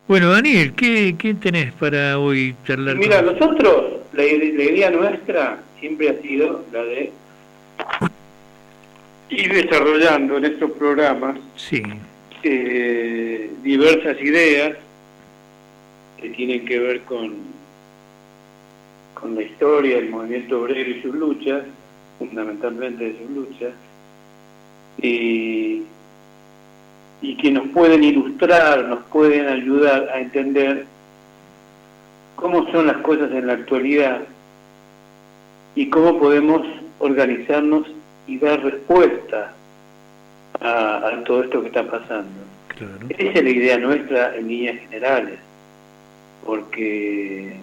Bueno, Daniel, ¿qué tenés para hoy Y charlar mira, con... nosotros, la idea nuestra siempre ha sido la de ir desarrollando en estos programas Sí, diversas ideas que tienen que ver con la historia, el movimiento obrero y sus luchas, fundamentalmente de sus luchas, y, y que nos pueden ilustrar, nos pueden ayudar a entender cómo son las cosas en la actualidad y cómo podemos organizarnos y dar respuesta a todo esto que está pasando. claro. Esa es la idea nuestra en líneas generales, porque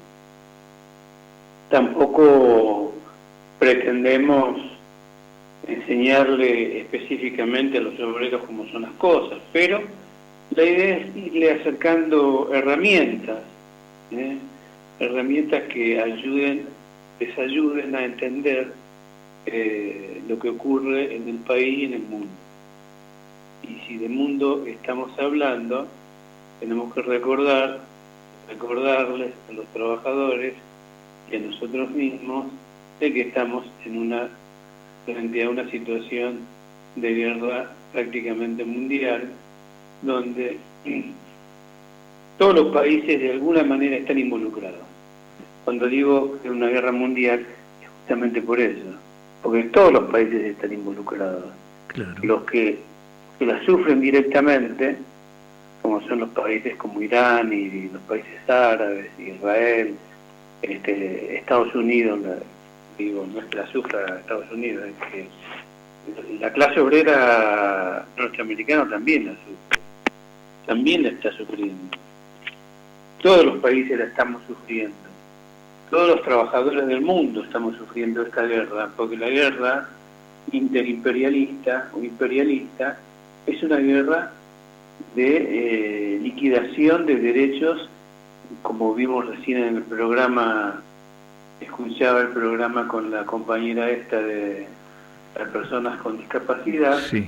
tampoco pretendemos enseñarle específicamente a los obreros cómo son las cosas, pero la idea es irle acercando herramientas, ¿eh? Herramientas que les ayuden a entender lo que ocurre en el país y en el mundo. Y si de mundo estamos hablando, tenemos que recordarles a los trabajadores y a nosotros mismos de que estamos frente a una situación de guerra prácticamente mundial, donde todos los países de alguna manera están involucrados. Cuando digo que es una guerra mundial, es justamente por eso, porque todos los países están involucrados. Claro. Los que la sufren directamente, como son los países como Irán y los países árabes, Israel, Estados Unidos, no es que la sufra Estados Unidos, es que la clase obrera norteamericana también la sufre, también la está sufriendo. Todos los países la estamos sufriendo. Todos los trabajadores del mundo estamos sufriendo esta guerra, porque la guerra interimperialista o imperialista es una guerra de liquidación de derechos, como vimos recién en el programa, escuchaba el programa con la compañera esta de las personas con discapacidad. Sí.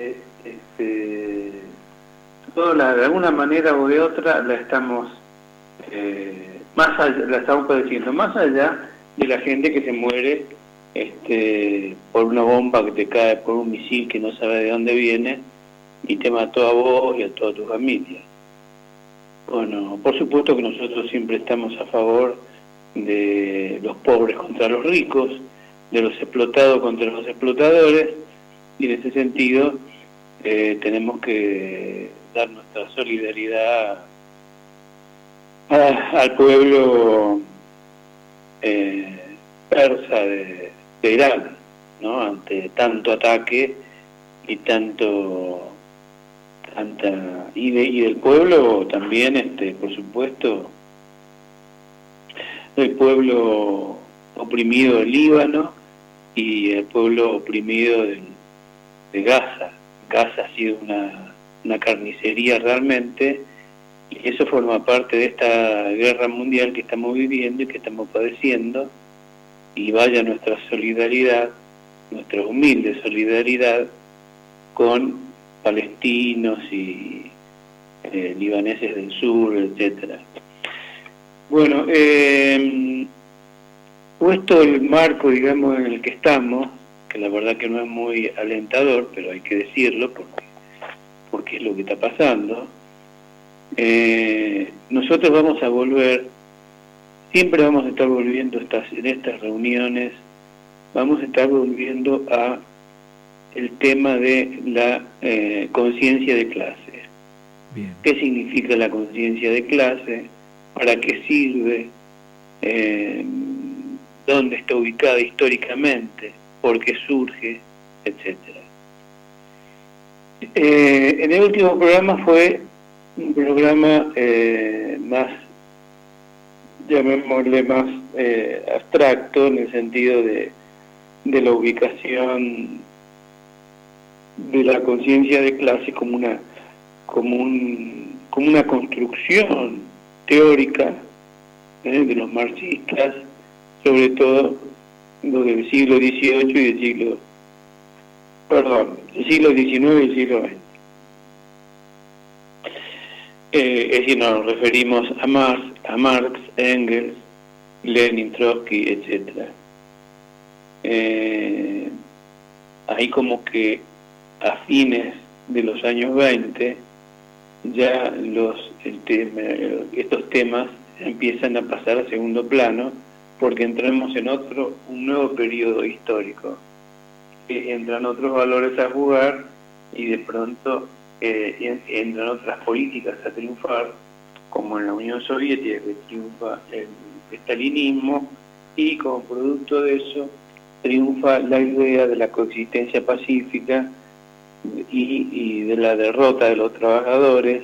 De alguna manera o de otra la estamos la estamos padeciendo, más allá de la gente que se muere por una bomba que te cae, por un misil que no sabe de dónde viene y te mató a vos y a toda tu familia. Bueno, por supuesto que nosotros siempre estamos a favor de los pobres contra los ricos, de los explotados contra los explotadores, y en ese sentido tenemos que dar nuestra solidaridad al pueblo persa de Irán, ¿no? Ante tanto ataque y y del pueblo también, por supuesto, el pueblo oprimido del Líbano y el pueblo oprimido de Gaza. Gaza ha sido una carnicería realmente, y eso forma parte de esta guerra mundial que estamos viviendo y que estamos padeciendo, y vaya nuestra solidaridad, nuestra humilde solidaridad con palestinos y libaneses del sur, etcétera. Bueno, puesto el marco, digamos, en el que estamos, que la verdad que no es muy alentador, pero hay que decirlo porque es lo que está pasando, nosotros vamos a volver, siempre vamos a estar volviendo en estas reuniones, vamos a estar volviendo a el tema de la conciencia de clase. Bien. ¿Qué significa la conciencia de clase? ¿Para qué sirve? ¿Dónde está ubicada históricamente? ¿Por qué surge? Etcétera. En el último programa fue un programa más, llamémosle más abstracto, en el sentido de la ubicación de la conciencia de clase como una construcción teórica de los marxistas, sobre todo los del siglo XVIII y del siglo XIX y el siglo XX. Es decir, nos referimos a Marx, Engels, Lenin, Trotsky, etc. Ahí como que a fines de los años 20 ya estos temas empiezan a pasar a segundo plano, porque entramos en un nuevo periodo histórico. Entran otros valores a jugar y de pronto entran otras políticas a triunfar, como en la Unión Soviética, que triunfa el estalinismo, y como producto de eso triunfa la idea de la coexistencia pacífica y de la derrota de los trabajadores,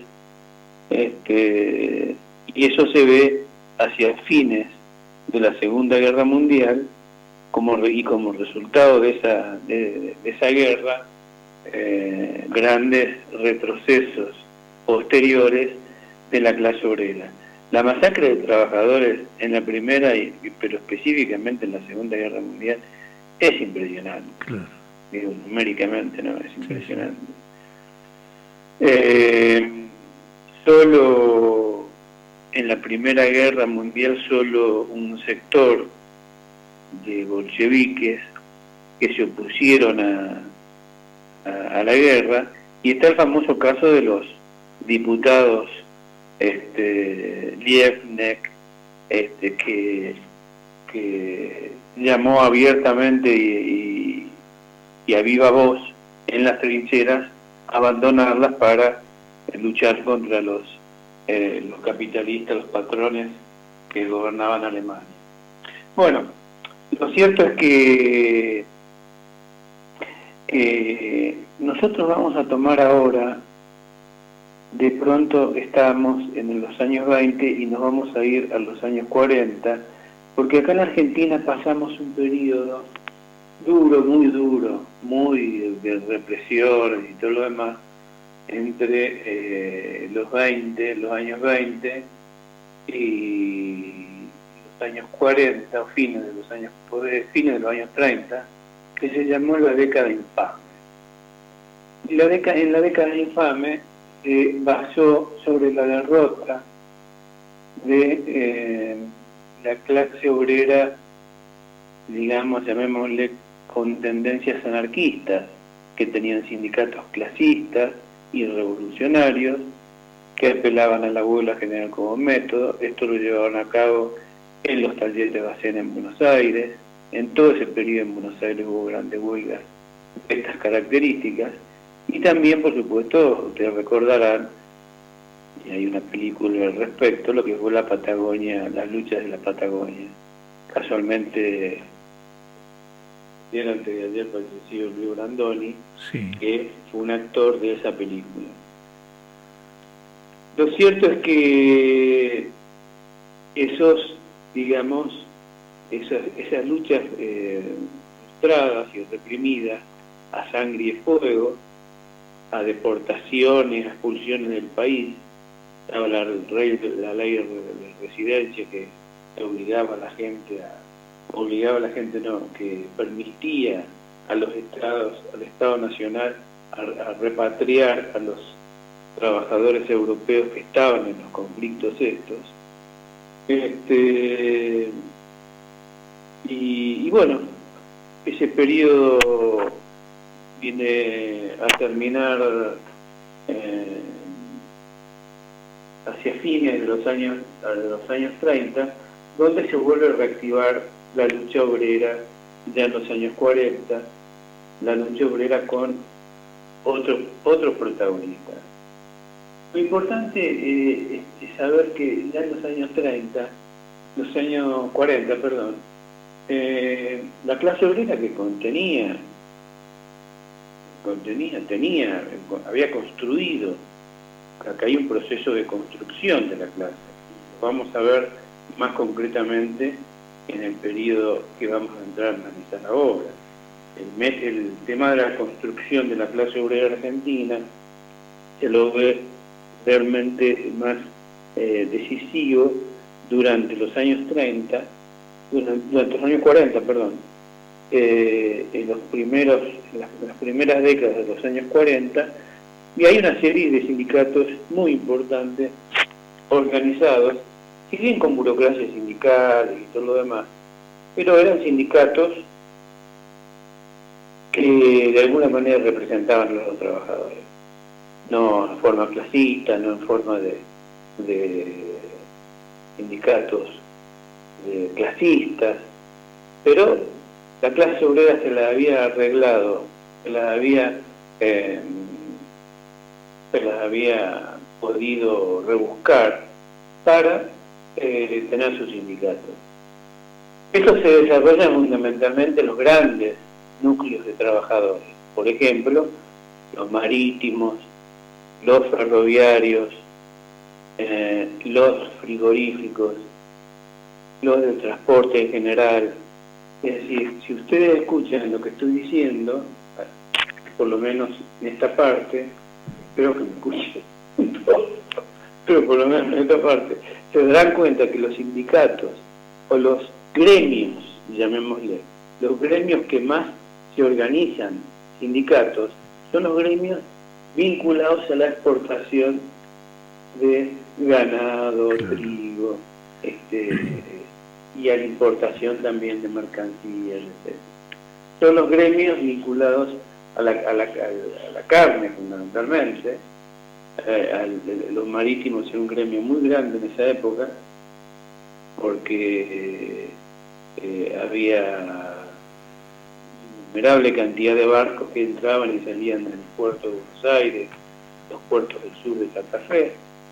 y eso se ve hacia fines de la Segunda Guerra Mundial, como resultado de esa guerra, grandes retrocesos posteriores de la clase obrera. La masacre de trabajadores en la Primera, pero específicamente en la Segunda Guerra Mundial, es impresionante. Claro. Digo, numéricamente, ¿no? Es impresionante. Solo en la Primera Guerra Mundial, solo un sector de bolcheviques que se opusieron a la guerra, y está el famoso caso de los diputados Lievnek, que llamó abiertamente y a viva voz en las trincheras a abandonarlas para luchar contra los capitalistas, los patrones que gobernaban Alemania. Bueno, lo cierto es que nosotros vamos a tomar ahora, de pronto estamos en los años 20 y nos vamos a ir a los años 40, porque acá en Argentina pasamos un periodo duro, muy de represión y todo lo demás, entre los años 20 y los años 40, o fines de los años 30, que se llamó la década infame. Y en la década infame basó sobre la derrota de la clase obrera, digamos, llamémosle, con tendencias anarquistas, que tenían sindicatos clasistas y revolucionarios, que apelaban a la huelga general como método. Esto lo llevaban a cabo en los talleres de Bacena en Buenos Aires. En todo ese periodo en Buenos Aires hubo grandes huelgas de estas características. Y también, por supuesto, ustedes recordarán, y hay una película al respecto, lo que fue la Patagonia, las luchas de la Patagonia. Casualmente, antes de ayer falleció Luis Brandoni, sí, que fue un actor de esa película. Lo cierto es que esas luchas frustradas y reprimidas a sangre y fuego, a deportaciones, a expulsiones del país, estaba la ley de residencia que obligaba a la gente que permitía a los estados, al Estado Nacional, a repatriar a los trabajadores europeos que estaban en los conflictos estos. Y bueno, ese periodo viene a terminar hacia fines de los años 30, donde se vuelve a reactivar la lucha obrera ya en los años 40, la lucha obrera con otros protagonistas. Lo importante es saber que ya en los años 40, la clase obrera que había construido, acá hay un proceso de construcción de la clase. Lo vamos a ver más concretamente en el periodo que vamos a entrar a analizar ahora. El tema de la construcción de la clase obrera argentina se lo ve realmente más decisivo durante los años 30, durante los años 40, en las primeras décadas de los años 40, Y hay una serie de sindicatos muy importantes, organizados, si bien con burocracia sindical y todo lo demás, pero eran sindicatos que de alguna manera representaban a los trabajadores, no en forma clasista, no en forma de sindicatos clasistas, pero la clase obrera se la había arreglado, se la había podido rebuscar para tener sus sindicatos. Esto se desarrolla fundamentalmente en los grandes núcleos de trabajadores, por ejemplo, los marítimos, los ferroviarios, los frigoríficos, los del transporte en general. Es decir, si ustedes escuchan lo que estoy diciendo, por lo menos en esta parte, espero que me escuchen, pero por lo menos en esta parte, se darán cuenta que los sindicatos o los gremios, llamémosle, los gremios que más se organizan, sindicatos, son los gremios vinculados a la exportación de ganado, trigo, y a la importación también de mercancías, etc. Son los gremios vinculados a la carne, fundamentalmente. Los marítimos eran un gremio muy grande en esa época, porque había innumerable cantidad de barcos que entraban y salían del puerto de Buenos Aires, los puertos del sur de Santa Fe.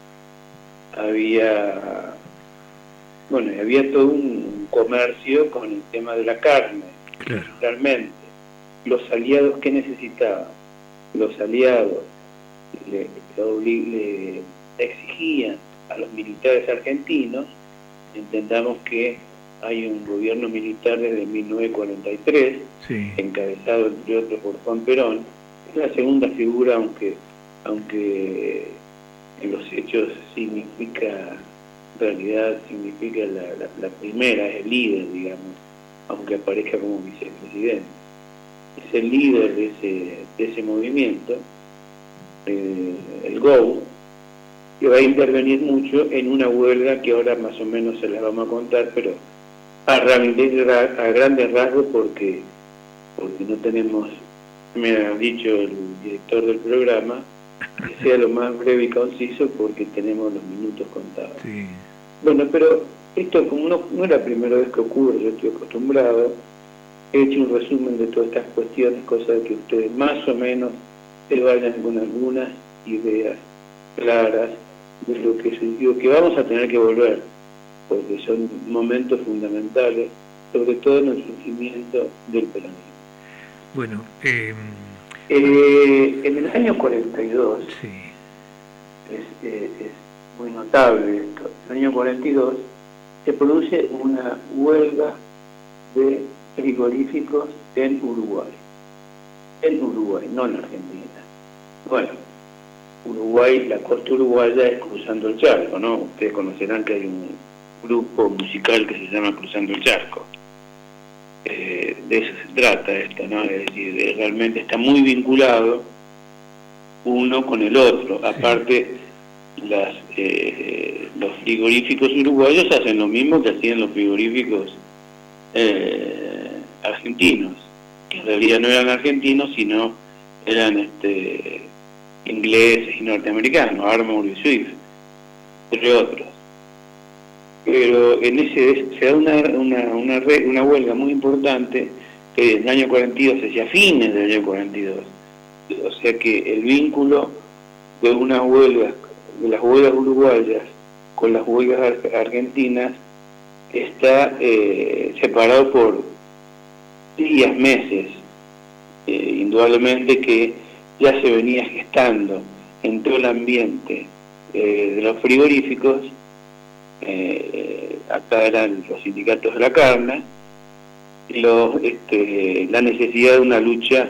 Había todo un comercio con el tema de la carne, claro. Realmente. Los aliados que necesitaban, los aliados le exigían a los militares argentinos, entendamos que hay un gobierno militar desde 1943, sí, encabezado entre otros por Juan Perón, es la segunda figura, aunque en los hechos significa, en realidad significa la primera, es el líder, digamos, aunque aparezca como vicepresidente. Es el líder de ese movimiento, el GO, que va a intervenir mucho en una huelga que ahora más o menos se las vamos a contar, pero a grandes rasgos porque no tenemos, me ha dicho el director del programa, que sea lo más breve y conciso porque tenemos los minutos contados. Sí. Bueno, pero esto como no es la primera vez que ocurre, yo estoy acostumbrado, he hecho un resumen de todas estas cuestiones, cosa de que ustedes más o menos se vayan con algunas ideas claras de lo que surgió, que vamos a tener que volver, porque son momentos fundamentales, sobre todo en el surgimiento del peronismo. Bueno, en el año 42, sí, es muy notable esto, en el año 42 se produce una huelga de frigoríficos en Uruguay, no en Argentina. Bueno, Uruguay, la costa uruguaya es Cruzando el Charco, ¿no? Ustedes conocerán que hay un grupo musical que se llama Cruzando el Charco. De eso se trata esto, ¿no? Es decir, realmente está muy vinculado uno con el otro. Sí. Aparte, los frigoríficos uruguayos hacen lo mismo que hacían los frigoríficos argentinos, que en realidad no eran argentinos, sino eran ingleses y norteamericanos, Armour y Swift, entre otros. Pero se da una huelga muy importante que en el año 42, hacia fines del año 42. O sea que el vínculo de una huelga, de las huelgas uruguayas con las huelgas argentinas, está separado por días, meses. Indudablemente que ya se venía gestando en todo el ambiente de los frigoríficos. Acá eran los sindicatos de la carne, la necesidad de una lucha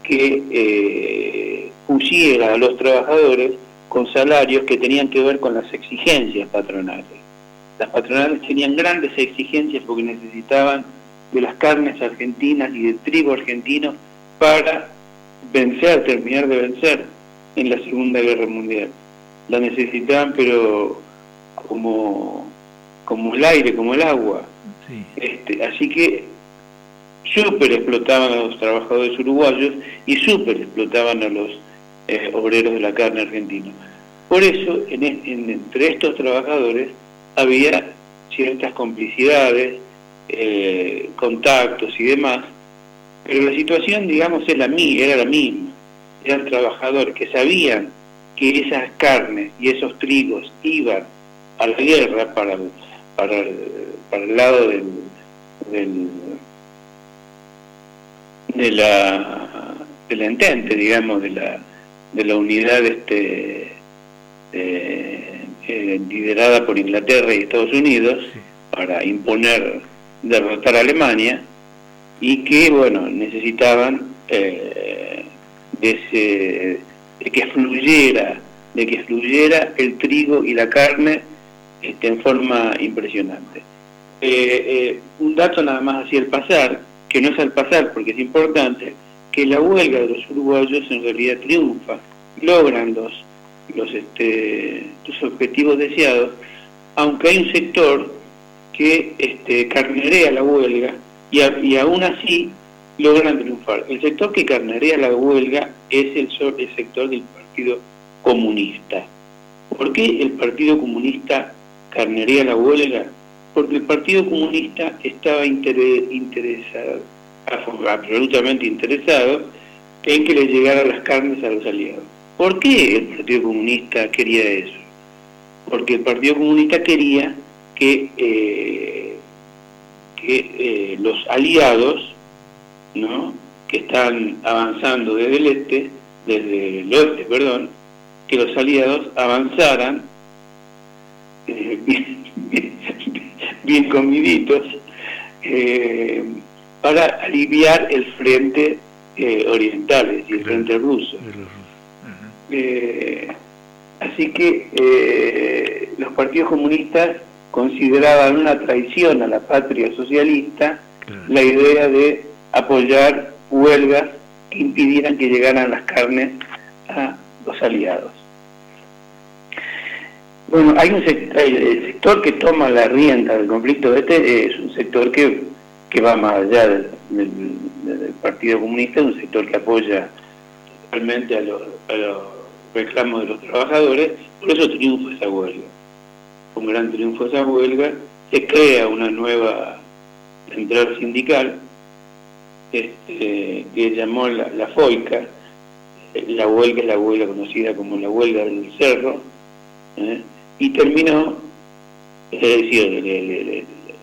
que pusiera a los trabajadores con salarios que tenían que ver con las exigencias patronales. Las patronales tenían grandes exigencias porque necesitaban de las carnes argentinas y del trigo argentino para terminar de vencer en la Segunda Guerra Mundial. La necesitaban, pero como el aire, como el agua. Sí. Así que súper explotaban a los trabajadores uruguayos y súper explotaban a los obreros de la carne argentina. Por eso, entre estos trabajadores había ciertas complicidades, contactos y demás, pero la situación, digamos, era la misma. Eran trabajadores que sabían que esas carnes y esos trigos iban a la guerra para el lado de la entente, digamos, de la unidad liderada por Inglaterra y Estados Unidos, Sí. para derrotar a Alemania, y que, bueno, necesitaban de que fluyera el trigo y la carne en forma impresionante. Un dato nada más así al pasar, que no es al pasar porque es importante, que la huelga de los uruguayos en realidad triunfa, logran los objetivos deseados, aunque hay un sector que carnerea la huelga y aún así logran triunfar. El sector que carnerea la huelga es el sector del Partido Comunista. ¿Por qué el Partido Comunista carnerea la huelga? Porque el Partido Comunista estaba interesado, absolutamente interesado, en que le llegaran las carnes a los aliados. ¿Por qué el Partido Comunista quería eso? Porque el Partido Comunista quería que los aliados, ¿no?, que están avanzando desde el oeste, que los aliados avanzaran bien comiditos para aliviar el frente oriental, es decir, el frente ruso. Así que los partidos comunistas consideraban una traición a la patria socialista la idea de apoyar huelgas que impidieran que llegaran las carnes a los aliados. Bueno, hay el sector que toma la rienda del conflicto es un sector que va más allá del Partido Comunista, es un sector que apoya realmente a los reclamos de los trabajadores, por eso triunfa esa huelga. Un gran triunfo esa huelga, se crea una nueva central sindical que llamó la FOICA. La huelga es la huelga conocida como la huelga del Cerro, y terminó, es decir,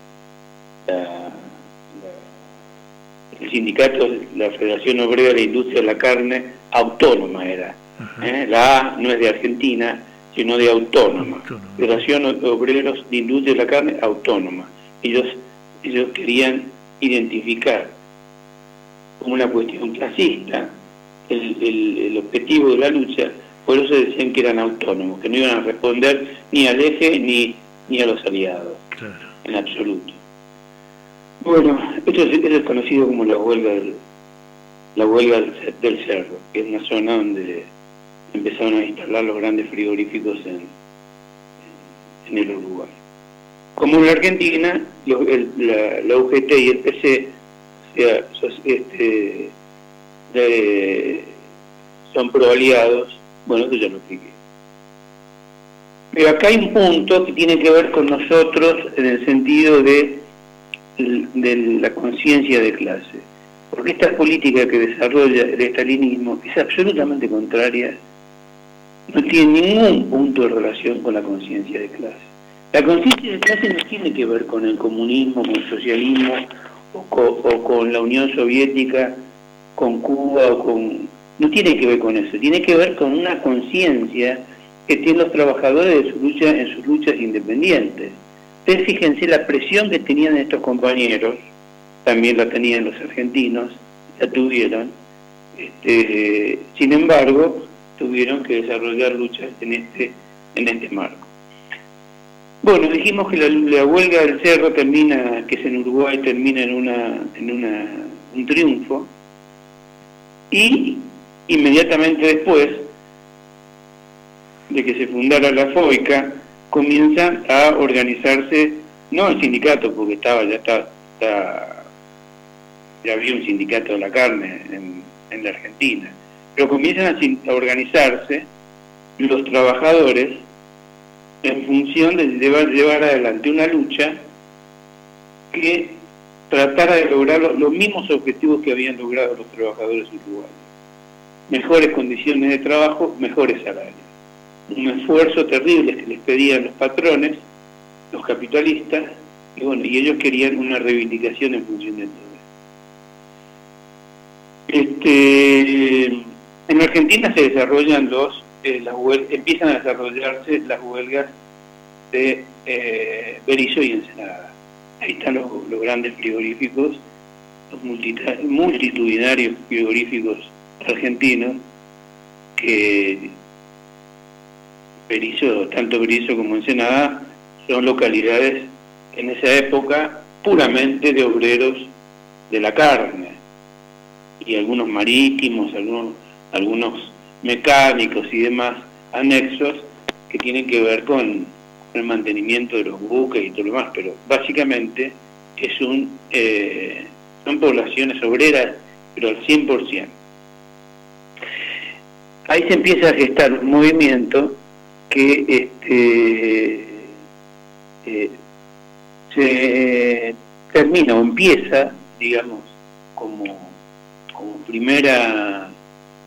el sindicato, la Federación Obrera de la Industria de la Carne, autónoma era. La A no es de Argentina, sino de autónoma. Federación Obreros de Industria de la Carne, autónoma. Ellos querían identificar como una cuestión clasista el objetivo de la lucha, por eso decían que eran autónomos, que no iban a responder ni al eje ni a los aliados, en absoluto. Bueno, esto es conocido como la huelga del Cerro, que es una zona donde empezaron a instalar los grandes frigoríficos en el Uruguay. Como en la Argentina, la UGT y el PC son proaliados, bueno, eso ya lo expliqué. Pero acá hay un punto que tiene que ver con nosotros en el sentido de la conciencia de clase. Porque esta política que desarrolla el estalinismo es absolutamente contraria, no tiene ningún punto de relación con la conciencia de clase. La conciencia de clase no tiene que ver con el comunismo, con el socialismo, o con la Unión Soviética, con Cuba, no tiene que ver con eso, tiene que ver con una conciencia que tienen los trabajadores en sus luchas independientes. Ustedes fíjense la presión que tenían estos compañeros, también la tenían los argentinos, la tuvieron, sin embargo, tuvieron que desarrollar luchas en este marco. Bueno, dijimos que la huelga del Cerro termina, que es en Uruguay, termina en un triunfo, y inmediatamente después de que se fundara la FOICA, comienzan a organizarse, no el sindicato, porque ya había un sindicato de la carne en la Argentina, pero comienzan a organizarse los trabajadores en función de llevar adelante una lucha que tratara de lograr los mismos objetivos que habían logrado los trabajadores uruguayos. Mejores condiciones de trabajo, mejores salarios. Un esfuerzo terrible que les pedían los patrones, los capitalistas, y bueno, y ellos querían una reivindicación en función de todo. En Argentina se desarrollan empiezan a desarrollarse las huelgas de Berisso y Ensenada. Ahí están los grandes frigoríficos, los multitudinarios frigoríficos argentinos, que tanto Berisso como Ensenada son localidades en esa época puramente de obreros de la carne, y algunos marítimos, algunos mecánicos y demás anexos que tienen que ver con el mantenimiento de los buques y todo lo demás, pero básicamente son poblaciones obreras, pero al 100%. Ahí se empieza a gestar un movimiento que se termina o empieza, digamos, como primera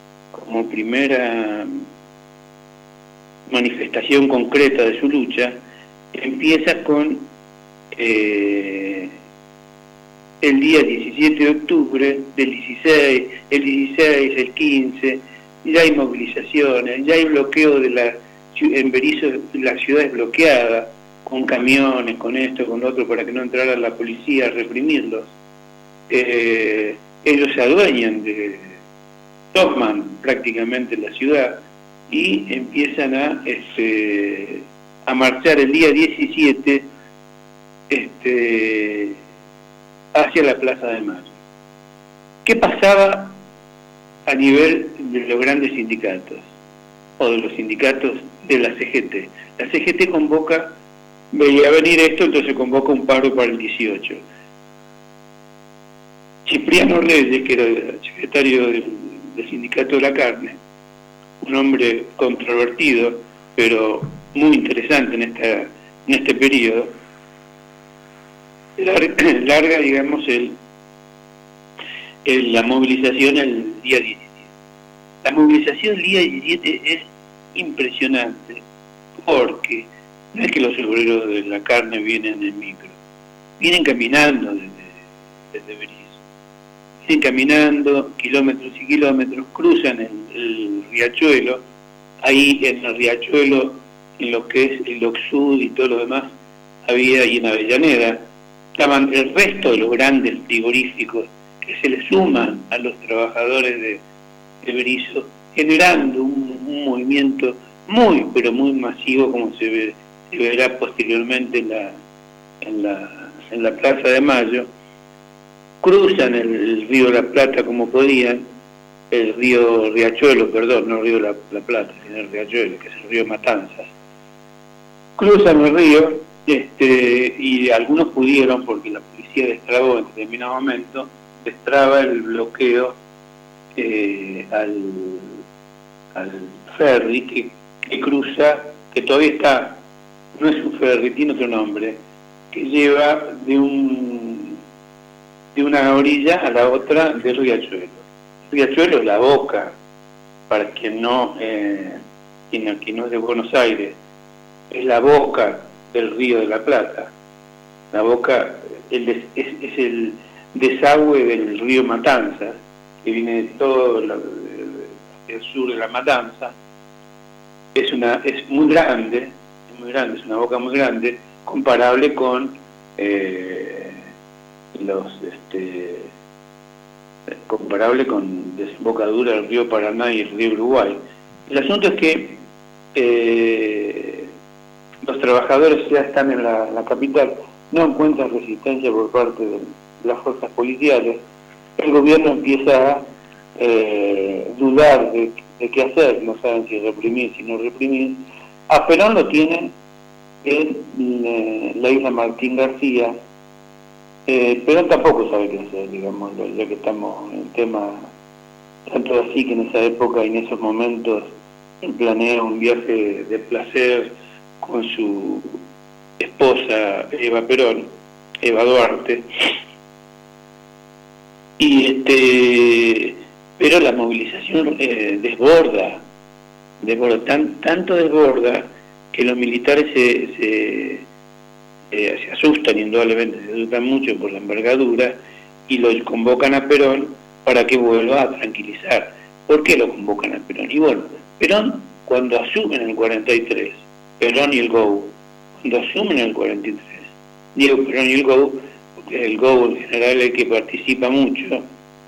manifestación concreta de su lucha, empieza con el día 17 de octubre del 16, el 15, ya hay movilizaciones, ya hay bloqueo en Berisso, la ciudad es bloqueada, con camiones, con esto, con lo otro, para que no entrara la policía a reprimirlos. Ellos se adueñan toman prácticamente la ciudad y empiezan a marchar el día 17 hacia la Plaza de Mayo. ¿Qué pasaba a nivel de los grandes sindicatos o de los sindicatos de la CGT? La CGT veía venir esto, entonces convoca un paro para el 18. Cipriano Reyes, que era el secretario del Sindicato de la Carne, un hombre controvertido, pero muy interesante en este periodo, larga, digamos, la movilización el día 17. La movilización el día 17 es impresionante, porque no es que los obreros de la carne vienen en micro, vienen caminando desde Berisso. Vienen caminando kilómetros y kilómetros, cruzan el riachuelo, ahí en el riachuelo, en lo que es el Oxud y todo lo demás, y en Avellaneda, estaban el resto de los grandes frigoríficos que se le suman a los trabajadores de Berisso, generando un movimiento muy, pero muy masivo, como se verá posteriormente en la Plaza de Mayo. Cruzan el río La Plata como podían, el río Riachuelo, perdón, no el río La Plata, sino el Riachuelo, que es el río Matanzas. Cruzan el río, y algunos pudieron, porque la policía destrabó en determinado momento, destraba el bloqueo al ferry que cruza, que todavía está, no es un ferry, tiene otro nombre, que lleva de una orilla a la otra del riachuelo. El riachuelo es la boca, para quien no es de Buenos Aires, es la boca del río de la Plata. La boca es el desagüe del río Matanzas, que viene de todo el sur de la Matanza. Es muy grande, es una boca muy grande, comparable con desembocadura del río Paraná y el río Uruguay. El asunto es que los trabajadores ya están en la capital, no encuentran resistencia por parte de las fuerzas policiales. El gobierno empieza a dudar de qué hacer, no saben si reprimir, si no reprimir, A Perón lo tienen en la isla Martín García. Perón tampoco sabe qué hacer, digamos, ya que estamos en el tema, tanto así que en esa época y en esos momentos planea un viaje de placer con su esposa Eva Perón, Eva Duarte, pero la movilización desborda, tanto desborda que los militares se asustan, indudablemente se asustan mucho por la envergadura, y lo convocan a Perón para que vuelva a tranquilizar. ¿Por qué lo convocan a Perón? Y bueno, Perón, cuando asumen en el 43, Perón y el GOU, cuando asumen en el 43, digo Perón y el GOU, porque el GOU en general es el que participa mucho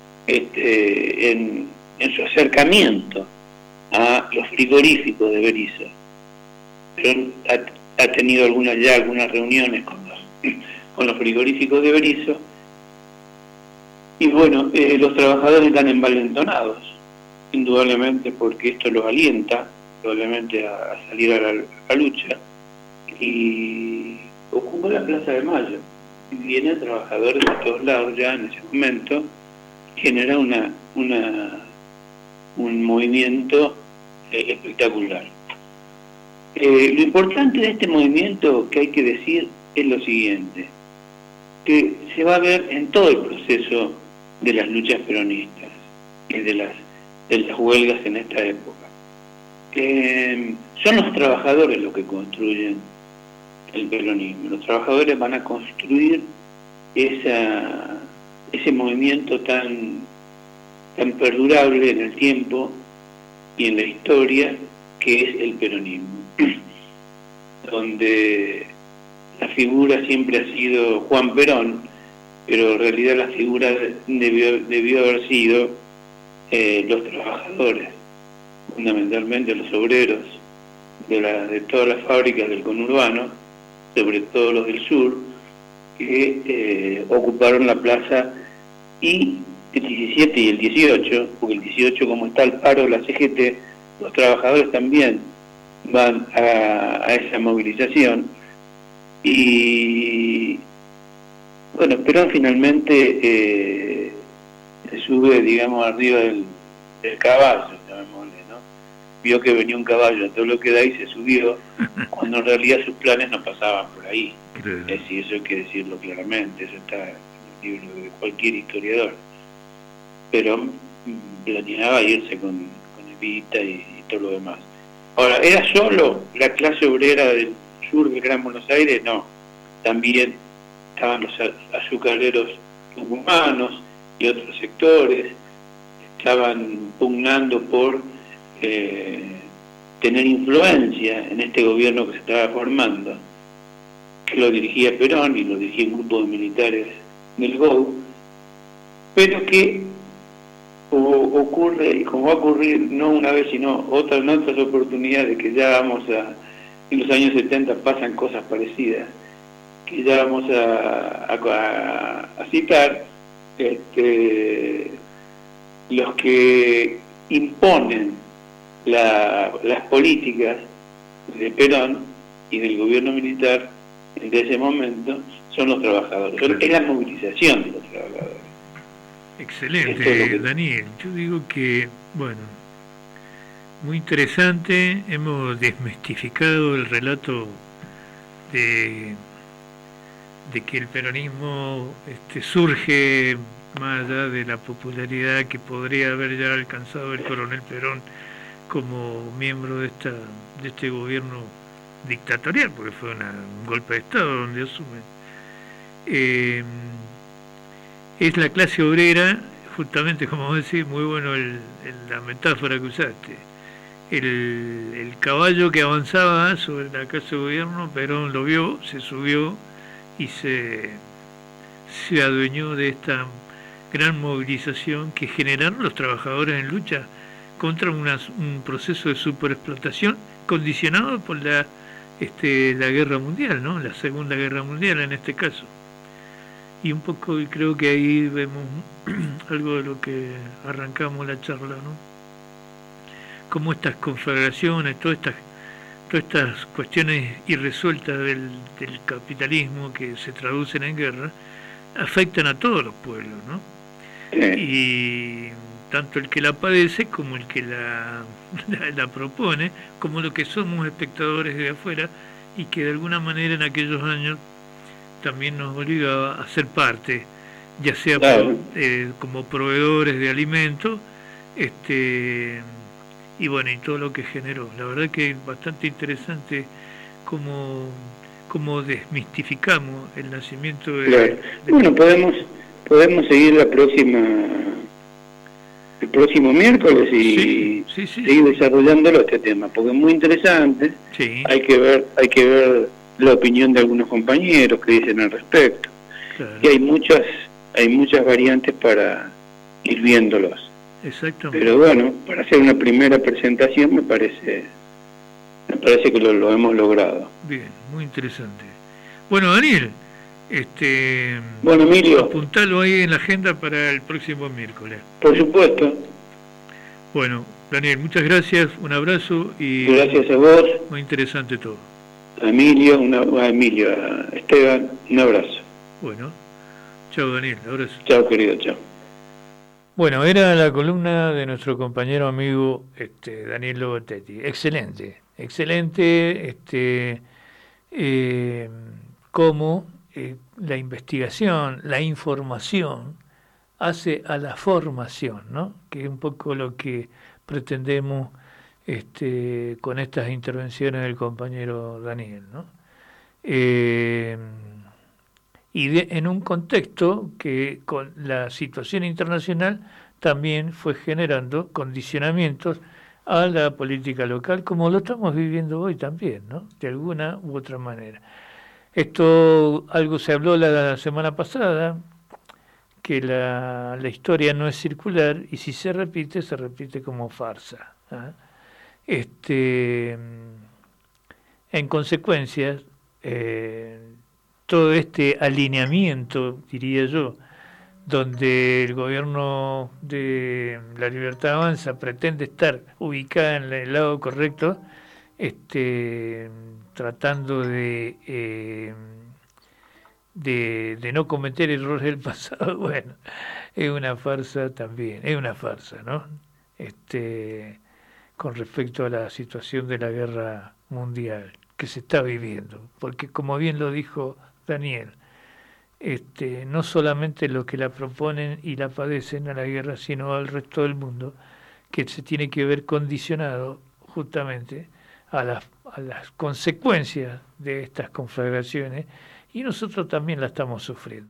en su acercamiento a los frigoríficos de Berisso. Perón ha tenido algunas reuniones con los frigoríficos de Berisso, y bueno, los trabajadores están envalentonados, indudablemente, porque esto los alienta, probablemente a salir a la lucha, y ocupó la Plaza de Mayo, y vienen trabajadores de todos lados ya en ese momento, genera un movimiento espectacular. Lo importante de este movimiento, que hay que decir, es lo siguiente, que se va a ver en todo el proceso de las luchas peronistas y de las huelgas en esta época. Son los trabajadores los que construyen el peronismo. Los trabajadores van a construir ese movimiento tan perdurable en el tiempo y en la historia, que es el peronismo, donde la figura siempre ha sido Juan Perón, pero en realidad la figura debió haber sido los trabajadores, fundamentalmente los obreros de todas las fábricas del conurbano, sobre todo los del sur, que ocuparon la plaza, y el 17 y el 18, porque el 18, como está el paro de la CGT, los trabajadores también van a esa movilización. Y bueno, Perón finalmente se sube, digamos, arriba del caballo, llamémosle, ¿no? Vio que venía un caballo a todo lo que da y se subió, cuando en realidad sus planes no pasaban por ahí. Es decir, eso hay que decirlo claramente, eso está en el libro de cualquier historiador. Perón planeaba irse con Evita y todo lo demás. Ahora, ¿era solo la clase obrera del sur del Gran Buenos Aires? No, también estaban los azucareros tucumanos y otros sectores, estaban pugnando por tener influencia en este gobierno que se estaba formando, que lo dirigía Perón y lo dirigía un grupo de militares del GOU, pero que ocurre, y como va a ocurrir no una vez sino en otras oportunidades, que ya en los años 70 pasan cosas parecidas, que ya vamos a citar, los que imponen las políticas de Perón y del gobierno militar de ese momento son los trabajadores, es la movilización de los trabajadores. Excelente, Daniel. Yo digo que, bueno, muy interesante. Hemos desmistificado el relato de que el peronismo surge más allá de la popularidad que podría haber ya alcanzado el coronel Perón como miembro de este gobierno dictatorial, porque fue un golpe de Estado donde asumen. Es la clase obrera, justamente como decís, muy bueno la metáfora que usaste. El caballo que avanzaba sobre la casa de gobierno, Perón lo vio, se subió y se adueñó de esta gran movilización que generaron los trabajadores en lucha contra un proceso de superexplotación condicionado por la guerra mundial, ¿no? La Segunda Guerra Mundial en este caso. Y un poco, y creo que ahí vemos algo de lo que arrancamos la charla, ¿no? Cómo estas confederaciones, todas estas todas estas cuestiones irresueltas del capitalismo que se traducen en guerra afectan a todos los pueblos, ¿no? Y tanto el que la padece como el que la propone, como lo que somos espectadores de afuera, y que de alguna manera en aquellos años también nos obligaba a ser parte, ya sea como proveedores de alimentos, y bueno, y todo lo que generó. La verdad que es bastante interesante cómo desmistificamos el nacimiento de... Bueno, podemos seguir el próximo miércoles y seguir desarrollándolo este tema, porque es muy interesante. Sí. Hay que ver la opinión de algunos compañeros que dicen al respecto. Claro. Y hay muchas variantes para ir viéndolos. Exactamente. Pero bueno, para hacer una primera presentación me parece que lo hemos logrado. Bien, muy interesante. Bueno, Daniel, bueno, Emilio, apuntalo ahí en la agenda para el próximo miércoles. Por supuesto. Bueno, Daniel, muchas gracias, un abrazo y... Gracias a vos. Muy interesante todo. A Esteban, un abrazo. Bueno, chao Daniel, abrazo. Chao querido, chao. Bueno, era la columna de nuestro compañero amigo Daniel Logotetti. Excelente, cómo la investigación, la información hace a la formación, ¿no? Que es un poco lo que pretendemos con estas intervenciones del compañero Daniel, ¿no? En un contexto que con la situación internacional también fue generando condicionamientos a la política local, como lo estamos viviendo hoy también, ¿no? De alguna u otra manera. Algo se habló la semana pasada, que la historia no es circular, y si se repite como farsa, ¿eh? En consecuencia, todo este alineamiento, diría yo, donde el gobierno de La Libertad Avanza pretende estar ubicada en el lado correcto, tratando de no cometer errores del pasado, bueno, es una farsa también, ¿no? Con respecto a la situación de la guerra mundial que se está viviendo, porque como bien lo dijo Daniel, no solamente los que la proponen y la padecen a la guerra, sino al resto del mundo, que se tiene que ver condicionado justamente a las consecuencias de estas conflagraciones, y nosotros también la estamos sufriendo.